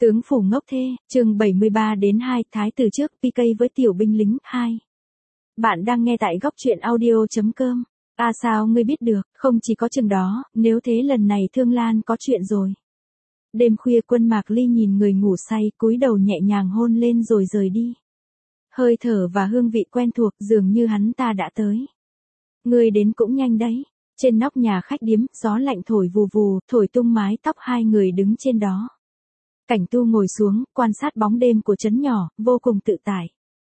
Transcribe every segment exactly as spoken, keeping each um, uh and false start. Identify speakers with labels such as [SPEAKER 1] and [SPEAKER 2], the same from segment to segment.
[SPEAKER 1] Tướng phủ ngốc thê, chương bảy mươi ba đến hai, thái tử trước pê ca với tiểu binh lính, hai. Bạn đang nghe tại góc truyện audio chấm com. À sao ngươi biết được, không chỉ có chừng đó, nếu thế lần này Thương Lan có chuyện rồi. Đêm khuya Quân Mạc Ly nhìn người ngủ say, cúi đầu nhẹ nhàng hôn lên rồi rời đi. Hơi thở và hương vị quen thuộc dường như hắn ta đã tới. Ngươi đến cũng nhanh đấy. Trên nóc nhà khách điếm, gió lạnh thổi vù vù, thổi tung mái tóc hai người đứng trên đó. Cảnh Tu ngồi xuống, quan sát bóng đêm của trấn nhỏ, vô cùng tự tại.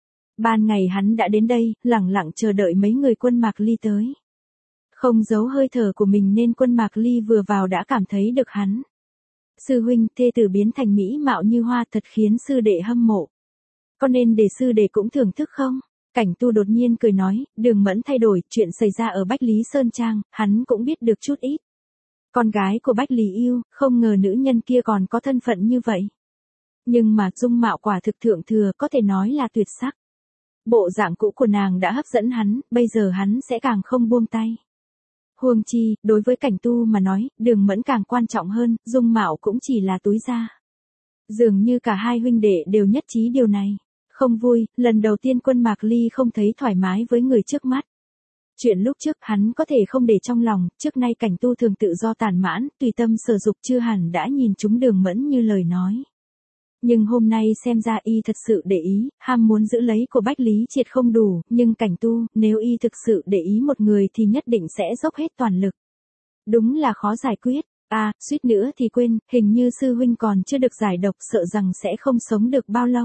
[SPEAKER 1] Ban ngày hắn đã đến đây, lẳng lặng chờ đợi mấy người Quân Mạc Ly tới. Không giấu hơi thở của mình nên Quân Mạc Ly vừa vào đã cảm thấy được hắn. Sư huynh, thê tử biến thành mỹ mạo như hoa thật khiến sư đệ hâm mộ. Có nên để sư đệ cũng thưởng thức không? Cảnh Tu đột nhiên cười nói, Đường Mẫn thay đổi, chuyện xảy ra ở Bách Lý Sơn Trang, hắn cũng biết được chút ít. Con gái của Bách Lý Yêu, không ngờ nữ nhân kia còn có thân phận như vậy. Nhưng mà dung mạo quả thực thượng thừa, có thể nói là tuyệt sắc. Bộ dạng cũ của nàng đã hấp dẫn hắn, bây giờ hắn sẽ càng không buông tay. Huống chi, đối với Cảnh Tu mà nói, Đường Mẫn càng quan trọng hơn, dung mạo cũng chỉ là túi da. Dường như cả hai huynh đệ đều nhất trí điều này. Không vui, lần đầu tiên Quân Mạc Ly không thấy thoải mái với người trước mắt. Chuyện lúc trước hắn có thể không để trong lòng, trước nay Cảnh Tu thường tự do tàn mãn, tùy tâm sở dục chưa hẳn đã nhìn chúng Đường Mẫn như lời nói. Nhưng hôm nay xem ra y thật sự để ý, ham muốn giữ lấy của Bách Lý Triệt không đủ, nhưng Cảnh Tu, nếu y thực sự để ý một người thì nhất định sẽ dốc hết toàn lực. Đúng là khó giải quyết, à, suýt nữa thì quên, hình như sư huynh còn chưa được giải độc sợ rằng sẽ không sống được bao lâu.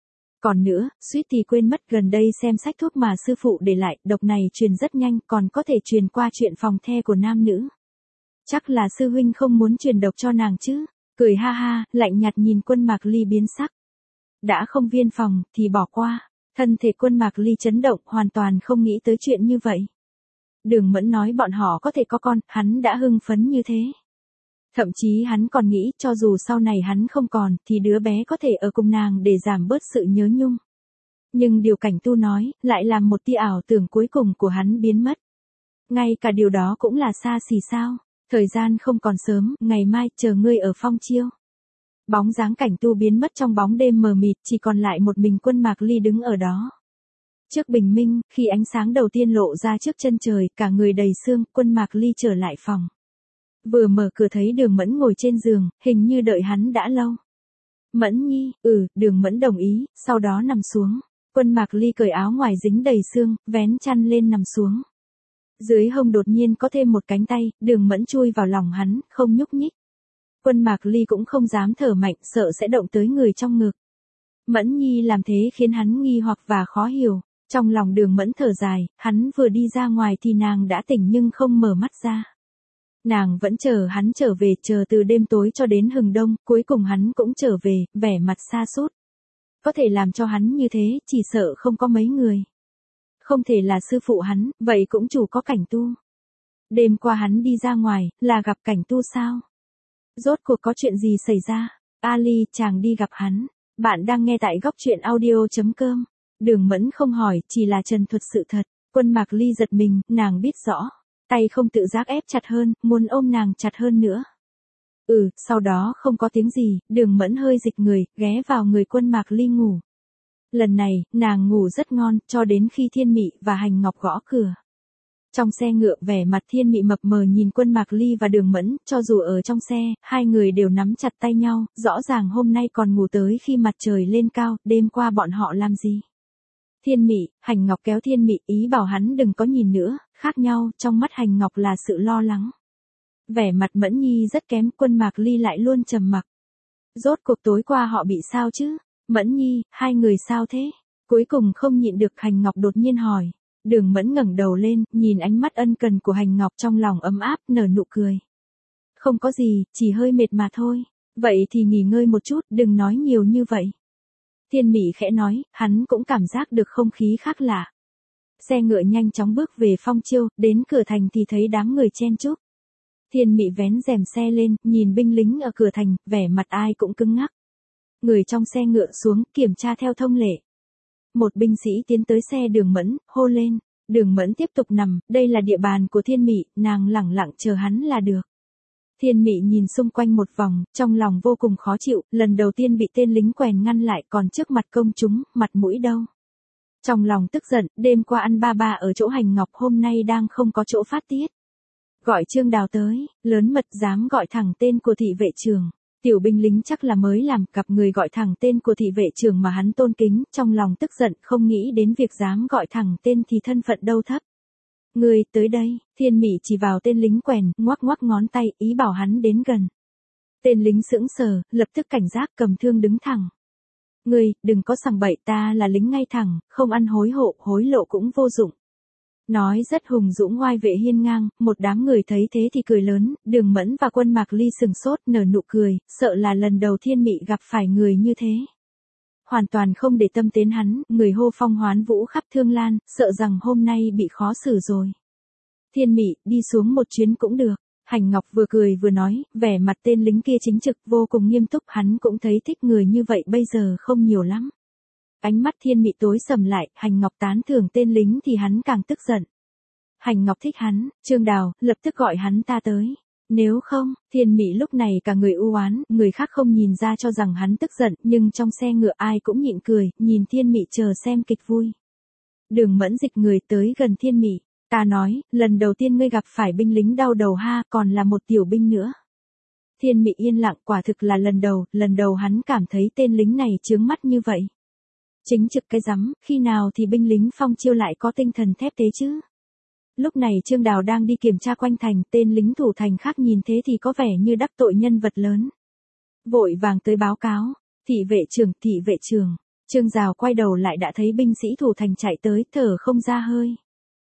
[SPEAKER 1] Còn nữa, suýt thì quên mất gần đây xem sách thuốc mà sư phụ để lại, độc này truyền rất nhanh, còn có thể truyền qua chuyện phòng the của nam nữ. Chắc là sư huynh không muốn truyền độc cho nàng chứ? Cười ha ha, lạnh nhạt nhìn Quân Mạc Ly biến sắc. Đã không viên phòng, thì bỏ qua. Thân thể Quân Mạc Ly chấn động, hoàn toàn không nghĩ tới chuyện như vậy. Đường Mẫn nói bọn họ có thể có con, hắn đã hưng phấn như thế. Thậm chí hắn còn nghĩ cho dù sau này hắn không còn, thì đứa bé có thể ở cùng nàng để giảm bớt sự nhớ nhung. Nhưng điều Cảnh Tu nói, lại làm một tia ảo tưởng cuối cùng của hắn biến mất. Ngay cả điều đó cũng là xa xỉ sao. Thời gian không còn sớm, ngày mai, chờ ngươi ở Phong Chiêu. Bóng dáng Cảnh Tu biến mất trong bóng đêm mờ mịt, chỉ còn lại một mình Quân Mạc Ly đứng ở đó. Trước bình minh, khi ánh sáng đầu tiên lộ ra trước chân trời, cả người đầy sương, Quân Mạc Ly trở lại phòng. Vừa mở cửa thấy Đường Mẫn ngồi trên giường, hình như đợi hắn đã lâu. Mẫn nhi, ừ, Đường Mẫn đồng ý, sau đó nằm xuống. Quân Mạc Ly cởi áo ngoài dính đầy sương, vén chăn lên nằm xuống. Dưới hông đột nhiên có thêm một cánh tay, Đường Mẫn chui vào lòng hắn, không nhúc nhích. Quân Mạc Ly cũng không dám thở mạnh, sợ sẽ động tới người trong ngực. Mẫn nhi làm thế khiến hắn nghi hoặc và khó hiểu. Trong lòng Đường Mẫn thở dài, hắn vừa đi ra ngoài thì nàng đã tỉnh nhưng không mở mắt ra. Nàng vẫn chờ hắn trở về, chờ từ đêm tối cho đến hừng đông, cuối cùng hắn cũng trở về, vẻ mặt sa sút. Có thể làm cho hắn như thế, chỉ sợ không có mấy người. Không thể là sư phụ hắn, vậy cũng chủ có Cảnh Tu. Đêm qua hắn đi ra ngoài, là gặp Cảnh Tu sao? Rốt cuộc có chuyện gì xảy ra? Ali, chàng đi gặp hắn. Bạn đang nghe tại góc truyện audio chấm com. Đường Mẫn không hỏi, chỉ là trần thuật sự thật. Quân Mạc Ly giật mình, nàng biết rõ. Tay không tự giác ép chặt hơn, muốn ôm nàng chặt hơn nữa. Ừ, sau đó không có tiếng gì, Đường Mẫn hơi dịch người, ghé vào người Quân Mạc Ly ngủ. Lần này, nàng ngủ rất ngon, cho đến khi Thiên Mị và Hành Ngọc gõ cửa. Trong xe ngựa vẻ mặt Thiên Mị mập mờ nhìn Quân Mạc Ly và Đường Mẫn, cho dù ở trong xe, hai người đều nắm chặt tay nhau, rõ ràng hôm nay còn ngủ tới khi mặt trời lên cao, đêm qua bọn họ làm gì? Thiên Mị, Hành Ngọc kéo Thiên Mị, ý bảo hắn đừng có nhìn nữa, khác nhau, trong mắt Hành Ngọc là sự lo lắng. Vẻ mặt Mẫn nhi rất kém, Quân Mạc Ly lại luôn trầm mặc. Rốt cuộc tối qua họ bị sao chứ? Mẫn nhi, hai người sao thế? Cuối cùng không nhịn được Hành Ngọc đột nhiên hỏi. Đường Mẫn ngẩng đầu lên, nhìn ánh mắt ân cần của Hành Ngọc trong lòng ấm áp, nở nụ cười. Không có gì, chỉ hơi mệt mà thôi. Vậy thì nghỉ ngơi một chút, đừng nói nhiều như vậy. Thiên Mị khẽ nói, hắn cũng cảm giác được không khí khác lạ. Xe ngựa nhanh chóng bước về Phong Chiêu, đến cửa thành thì thấy đám người chen chúc. Thiên Mị vén rèm xe lên, nhìn binh lính ở cửa thành, vẻ mặt ai cũng cứng ngắc. Người trong xe ngựa xuống, kiểm tra theo thông lệ. Một binh sĩ tiến tới xe Đường Mẫn, hô lên. Đường Mẫn tiếp tục nằm, đây là địa bàn của Thiên Mị, nàng lẳng lặng chờ hắn là được. Thiên Mị nhìn xung quanh một vòng, trong lòng vô cùng khó chịu, lần đầu tiên bị tên lính quèn ngăn lại còn trước mặt công chúng, mặt mũi đâu. Trong lòng tức giận, đêm qua ăn ba ba ở chỗ Hành Ngọc hôm nay đang không có chỗ phát tiết. Gọi Trương Đào tới, lớn mật dám gọi thẳng tên của thị vệ trưởng. Tiểu binh lính chắc là mới làm, gặp người gọi thẳng tên của thị vệ trưởng mà hắn tôn kính, trong lòng tức giận không nghĩ đến việc dám gọi thẳng tên thì thân phận đâu thấp. Người tới đây, Thiên Mị chỉ vào tên lính quèn, ngoắc ngoắc ngón tay, ý bảo hắn đến gần. Tên lính sững sờ, lập tức cảnh giác cầm thương đứng thẳng. Người, đừng có sằng bậy, ta là lính ngay thẳng, không ăn hối hộ, hối lộ cũng vô dụng. Nói rất hùng dũng ngoai vệ hiên ngang, một đám người thấy thế thì cười lớn, Đường Mẫn và Quân Mạc Ly sừng sốt nở nụ cười, sợ là lần đầu Thiên Mị gặp phải người như thế. Hoàn toàn không để tâm đến hắn, người hô phong hoán vũ khắp Thương Lan, sợ rằng hôm nay bị khó xử rồi. Thiên Mị, đi xuống một chuyến cũng được. Hành Ngọc vừa cười vừa nói, vẻ mặt tên lính kia chính trực vô cùng nghiêm túc, hắn cũng thấy thích người như vậy bây giờ không nhiều lắm. Ánh mắt Thiên Mị tối sầm lại, Hành Ngọc tán thưởng tên lính thì hắn càng tức giận. Hành Ngọc thích hắn, Trương Đào, lập tức gọi hắn ta tới. Nếu không, Thiên Mị lúc này cả người u oán, người khác không nhìn ra cho rằng hắn tức giận, nhưng trong xe ngựa ai cũng nhịn cười, nhìn Thiên Mị chờ xem kịch vui. Đường Mẫn dịch người tới gần Thiên Mị, ta nói, lần đầu tiên ngươi gặp phải binh lính đau đầu ha, còn là một tiểu binh nữa. Thiên Mị yên lặng, quả thực là lần đầu, lần đầu hắn cảm thấy tên lính này chướng mắt như vậy. Chính trực cái rắm, khi nào thì binh lính Phong Chiêu lại có tinh thần thép thế chứ? Lúc này Trương Đào đang đi kiểm tra quanh thành, tên lính thủ thành khác nhìn thế thì có vẻ như đắc tội nhân vật lớn. Vội vàng tới báo cáo, thị vệ trưởng, thị vệ trưởng. Trương Dào quay đầu lại đã thấy binh sĩ thủ thành chạy tới, thở không ra hơi.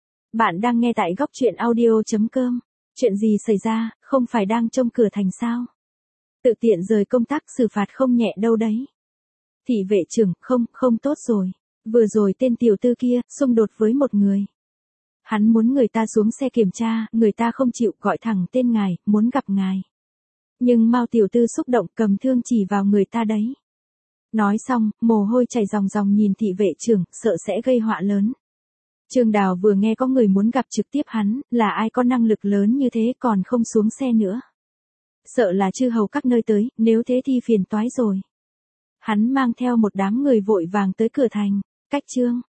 [SPEAKER 1] Bạn đang nghe tại góc truyện audio chấm com. Chuyện gì xảy ra, không phải đang trông cửa thành sao? Tự tiện rời công tác xử phạt không nhẹ đâu đấy. Thị vệ trưởng, không, không tốt rồi. Vừa rồi tên tiểu tư kia, xung đột với một người. Hắn muốn người ta xuống xe kiểm tra, người ta không chịu, gọi thẳng tên ngài, muốn gặp ngài. Nhưng Mao tiểu tư xúc động cầm thương chỉ vào người ta đấy. Nói xong, mồ hôi chảy ròng ròng nhìn thị vệ trưởng, sợ sẽ gây họa lớn. Trương Đào vừa nghe có người muốn gặp trực tiếp hắn, là ai có năng lực lớn như thế còn không xuống xe nữa. Sợ là chư hầu các nơi tới, nếu thế thì phiền toái rồi. Hắn mang theo một đám người vội vàng tới cửa thành, cách Trương